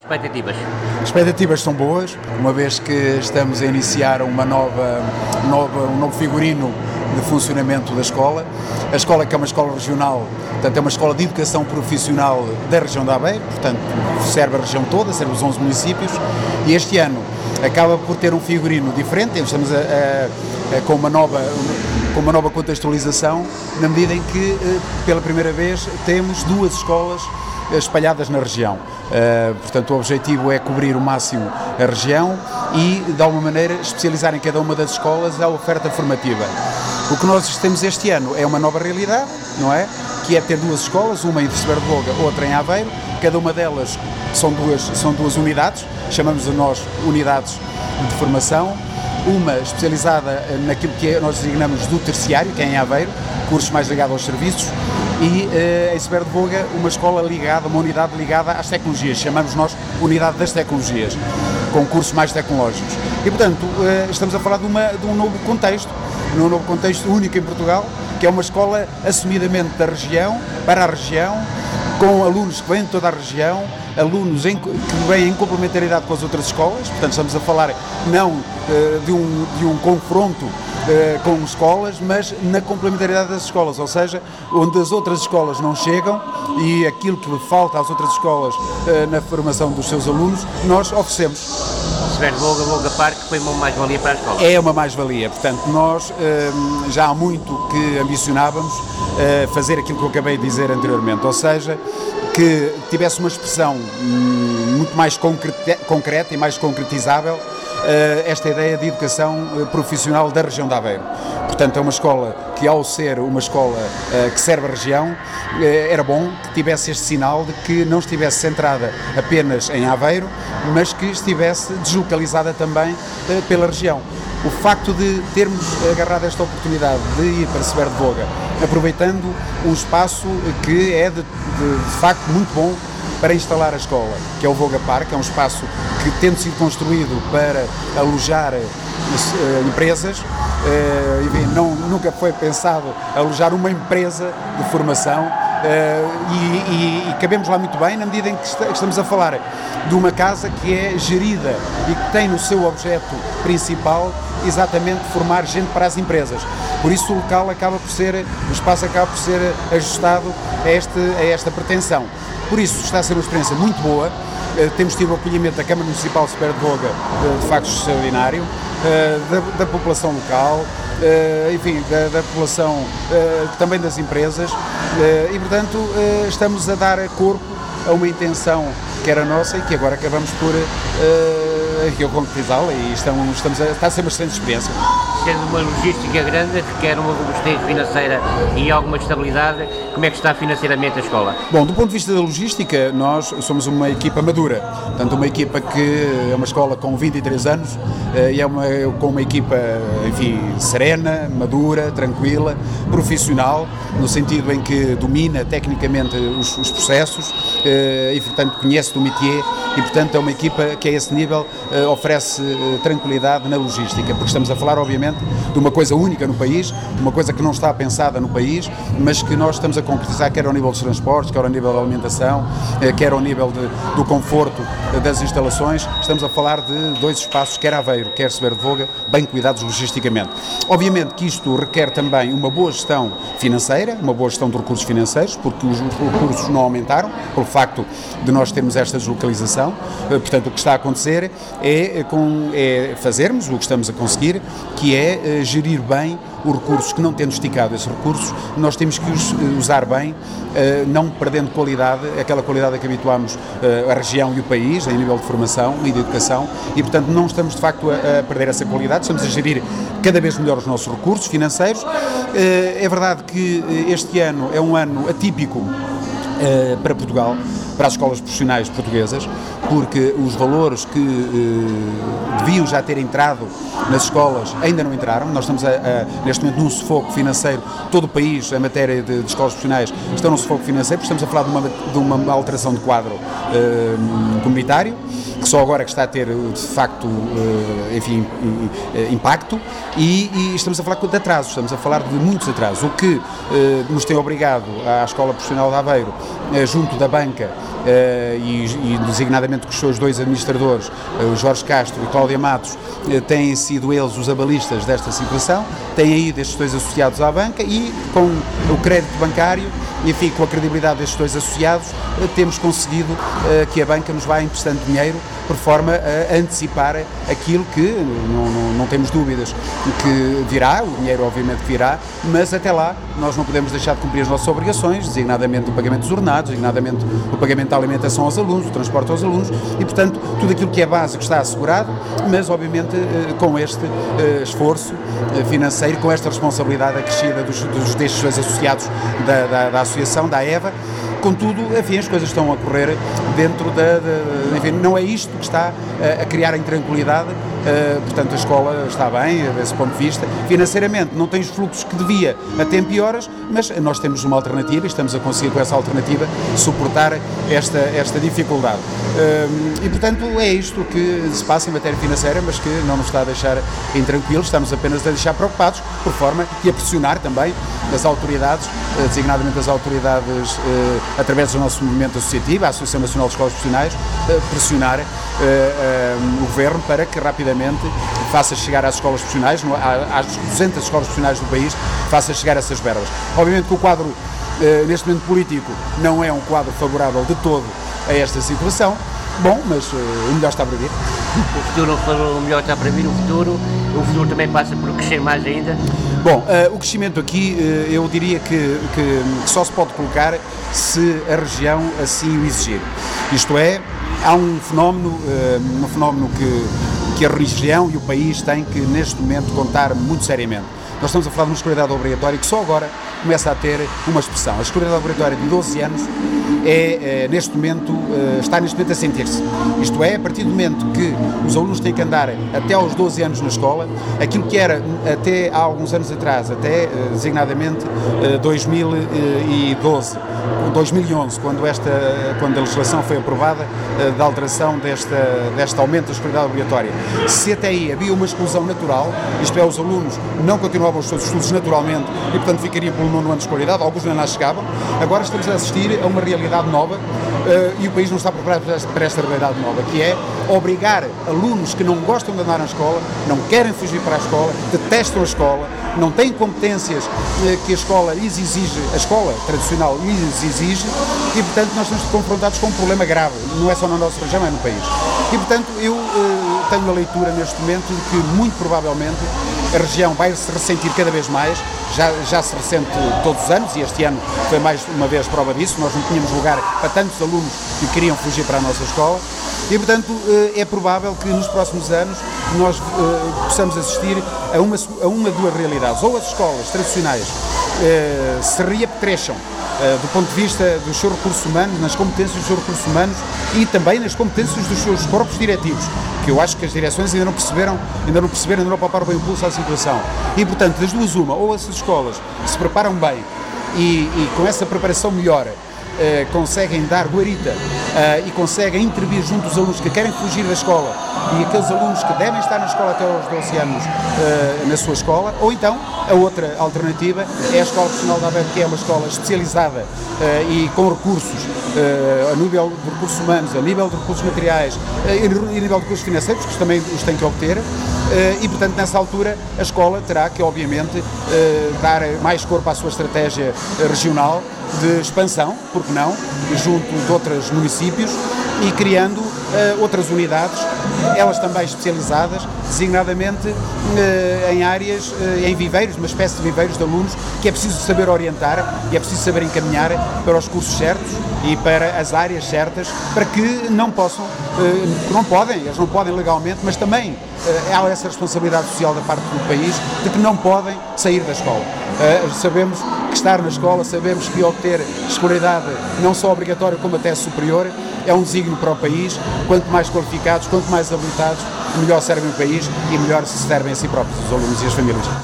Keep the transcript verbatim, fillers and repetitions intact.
Expectativas? Expectativas são boas, uma vez que estamos a iniciar uma nova, nova, um novo figurino de funcionamento da escola. A escola, que é uma escola regional, portanto é uma escola de educação profissional da região de Aveiro, portanto serve a região toda, serve os onze municípios, e este ano acaba por ter um figurino diferente. Estamos a, a, a, com, uma nova, com uma nova contextualização, na medida em que pela primeira vez temos duas escolas espalhadas na região. Uh, portanto, o objetivo é cobrir o máximo a região e, de alguma maneira, especializar em cada uma das escolas a oferta formativa. O que nós temos este ano é uma nova realidade, não é? Que é ter duas escolas, uma em Recebero de Voga, outra em Aveiro. Cada uma delas são duas, são duas unidades, chamamos a nós unidades de formação. Uma especializada naquilo que nós designamos do terciário, que é em Aveiro, cursos mais ligados aos serviços, e uh, em Recebero de Voga uma escola ligada, uma unidade ligada às tecnologias, chamamos nós Unidade das Tecnologias, com cursos mais tecnológicos. E, portanto, uh, estamos a falar de, uma, de um novo contexto, de um novo contexto único em Portugal, que é uma escola assumidamente da região, para a região, com alunos que vêm de toda a região, alunos em, que vêm em complementaridade com as outras escolas. Portanto, estamos a falar não uh, de, um, de um confronto uh, com escolas, mas na complementaridade das escolas, ou seja, onde as outras escolas não chegam e aquilo que falta às outras escolas uh, na formação dos seus alunos, nós oferecemos. Recebero de Voga, Voga Parque, foi uma mais-valia para a escola? É uma mais-valia, portanto, nós uh, já há muito que ambicionávamos uh, fazer aquilo que eu acabei de dizer anteriormente, ou seja, que tivesse uma expressão hum, muito mais concreta, concreta e mais concretizável uh, esta ideia de educação uh, profissional da região de Aveiro. Portanto, é uma escola que, ao ser uma escola uh, que serve a região, uh, era bom que tivesse este sinal de que não estivesse centrada apenas em Aveiro, mas que estivesse deslocalizada também uh, pela região. O facto de termos agarrado esta oportunidade de ir para Recebero de Voga, aproveitando um espaço que é de, de, de facto muito bom para instalar a escola, que é o Voga Parque, é um espaço que, tendo sido construído para alojar uh, empresas, uh, enfim, não, nunca foi pensado alojar uma empresa de formação, uh, e, e, e cabemos lá muito bem, na medida em que está, estamos a falar de uma casa que é gerida e que tem no seu objeto principal exatamente formar gente para as empresas. Por isso o local acaba por ser, o espaço acaba por ser ajustado a, este, a esta pretensão. Por isso está a ser uma experiência muito boa. Uh, temos tido o acolhimento da Câmara Municipal de Recebero de Voga, uh, de facto extraordinário, uh, da, da população local, uh, enfim, da, da população, uh, também das empresas, uh, e portanto uh, estamos a dar corpo a uma intenção que era nossa e que agora acabamos por uh, concretizá-la, e estamos, estamos a, está a ser uma excelente experiência. Sendo uma logística grande, requer uma robustez financeira e alguma estabilidade, como é que está financeiramente a escola? Bom, do ponto de vista da logística, nós somos uma equipa madura, portanto uma equipa que é uma escola com vinte e três anos, e é uma, com uma equipa, enfim, serena, madura, tranquila, profissional, no sentido em que domina tecnicamente os, os processos e, portanto, conhece do métier, e, portanto, é uma equipa que a esse nível oferece tranquilidade na logística, porque estamos a falar, obviamente, de uma coisa única no país, uma coisa que não está pensada no país, mas que nós estamos a concretizar, quer ao nível dos transportes, quer ao nível da alimentação, quer ao nível de, do conforto das instalações. Estamos a falar de dois espaços, quer Aveiro, quer Recebero de Voga, bem cuidados logisticamente. Obviamente que isto requer também uma boa gestão financeira, uma boa gestão de recursos financeiros, porque os recursos não aumentaram, pelo facto de nós termos esta deslocalização. Portanto, o que está a acontecer é, com, é fazermos o que estamos a conseguir, que é gerir bem os recursos, que não tendo esticado esses recursos, nós temos que os usar bem, não perdendo qualidade, aquela qualidade a que habituámos a região e o país, em nível de formação e de educação, e portanto não estamos de facto a perder essa qualidade, estamos a gerir cada vez melhor os nossos recursos financeiros. É verdade que este ano é um ano atípico para Portugal, para as escolas profissionais portuguesas, porque os valores que eh, deviam já ter entrado nas escolas ainda não entraram. Nós estamos a, a, neste momento num sufoco financeiro, todo o país, em matéria de, de escolas profissionais, está num sufoco financeiro, porque estamos a falar de uma, de uma alteração de quadro eh, comunitário, que só agora que está a ter, de facto, eh, enfim, impacto, e, e estamos a falar de atrasos, estamos a falar de muitos atrasos, o que eh, nos tem obrigado à Escola Profissional de Aveiro, eh, junto da banca, e, e designadamente com os seus dois administradores, o Jorge Castro e Cláudia Matos, têm sido eles os abalistas desta situação, têm aí destes dois associados à banca e com o crédito bancário, enfim, com a credibilidade destes dois associados, temos conseguido que a banca nos vá emprestando dinheiro por forma a antecipar aquilo que, não, não, não temos dúvidas, que virá, o dinheiro obviamente virá, mas até lá nós não podemos deixar de cumprir as nossas obrigações, designadamente o pagamento dos ordenados, designadamente o pagamento da alimentação aos alunos, o transporte aos alunos e, portanto, tudo aquilo que é básico está assegurado, mas obviamente com este esforço financeiro, com esta responsabilidade acrescida dos, dos, destes dois associados da, da, da associação, da EVA. Contudo, enfim, as coisas estão a correr dentro da... De, enfim, não é isto que está a, a criar a intranquilidade, uh, portanto a escola está bem, desse ponto de vista. Financeiramente não tem os fluxos que devia a tempo e horas, mas nós temos uma alternativa e estamos a conseguir com essa alternativa suportar esta, esta dificuldade. Uh, e portanto é isto que se passa em matéria financeira, mas que não nos está a deixar intranquilos, estamos apenas a deixar preocupados, por forma e a pressionar também as autoridades, uh, designadamente as autoridades uh, através do nosso movimento associativo, a Associação Nacional de Escolas Profissionais, pressionar uh, uh, o Governo para que rapidamente faça chegar às escolas profissionais, às duzentas escolas profissionais do país, faça chegar essas verbas. Obviamente que o quadro, uh, neste momento político, não é um quadro favorável de todo a esta situação, bom, mas uh, o melhor está para vir. O futuro, o melhor está para vir, o futuro, o futuro também passa por crescer mais ainda. Bom, uh, o crescimento aqui, uh, eu diria que, que, que só se pode colocar se a região assim o exigir. Isto é, há um fenómeno, uh, um fenómeno que, que a região e o país têm que neste momento contar muito seriamente. Nós estamos a falar de uma escolaridade obrigatória que só agora começa a ter uma expressão. A escolaridade obrigatória de doze anos é, é neste momento, está neste momento a sentir-se. Isto é, a partir do momento que os alunos têm que andar até aos doze anos na escola, aquilo que era até há alguns anos atrás, até designadamente dois mil e doze, dois mil e onze, quando, esta, quando a legislação foi aprovada da alteração desta, desta aumento da escolaridade obrigatória, se até aí havia uma exclusão natural, isto é, os alunos não continuavam os seus estudos naturalmente e, portanto, ficariam pelo nono ano de escolaridade, alguns nem lá chegavam, agora estamos a assistir a uma realidade nova uh, e o país não está preparado para esta, para esta realidade nova, que é obrigar alunos que não gostam de andar na escola, não querem fugir para a escola, detestam a escola, não têm competências uh, que a escola lhes exige, a escola tradicional lhes exige e, portanto, nós estamos confrontados com um problema grave, não é só na nossa região, é no país. E, portanto, eu uh, tenho a leitura neste momento de que, muito provavelmente, a região vai se ressentir cada vez mais, já, já se ressente todos os anos e este ano foi mais uma vez prova disso, nós não tínhamos lugar para tantos alunos que queriam fugir para a nossa escola e, portanto, é provável que nos próximos anos nós uh, possamos assistir a uma, a uma de duas realidades, ou as escolas tradicionais uh, se reapetrecham Uh, do ponto de vista dos seus recursos humanos, nas competências dos seus recursos humanos e também nas competências dos seus corpos diretivos, que eu acho que as direções ainda não perceberam, ainda não perceberam, ainda não palparam bem o pulso à situação. E, portanto, das duas uma, ou essas escolas se preparam bem e, e com essa preparação melhor uh, conseguem dar guarita uh, e conseguem intervir junto dos alunos que querem fugir da escola e aqueles alunos que devem estar na escola até aos doze anos uh, na sua escola, ou então a outra alternativa é a Escola Profissional da Aveiro, que é uma escola especializada uh, e com recursos uh, a nível de recursos humanos, a nível de recursos materiais uh, e a nível de recursos financeiros, que também os tem que obter, uh, e portanto nessa altura a escola terá que obviamente uh, dar mais corpo à sua estratégia regional de expansão, porque não, junto de outros municípios e criando uh, outras unidades, elas também especializadas, designadamente uh, em áreas, uh, em viveiros, uma espécie de viveiros de alunos que é preciso saber orientar e é preciso saber encaminhar para os cursos certos e para as áreas certas, para que não possam, uh, não podem, eles não podem legalmente, mas também uh, há essa responsabilidade social da parte do país de que não podem sair da escola. Uh, sabemos que estar na escola, sabemos que obter escolaridade não só obrigatória como até superior é um desígnio para o país. Quanto mais qualificados, quanto mais habilitados, melhor servem o país e melhor se servem a si próprios, os alunos e as famílias.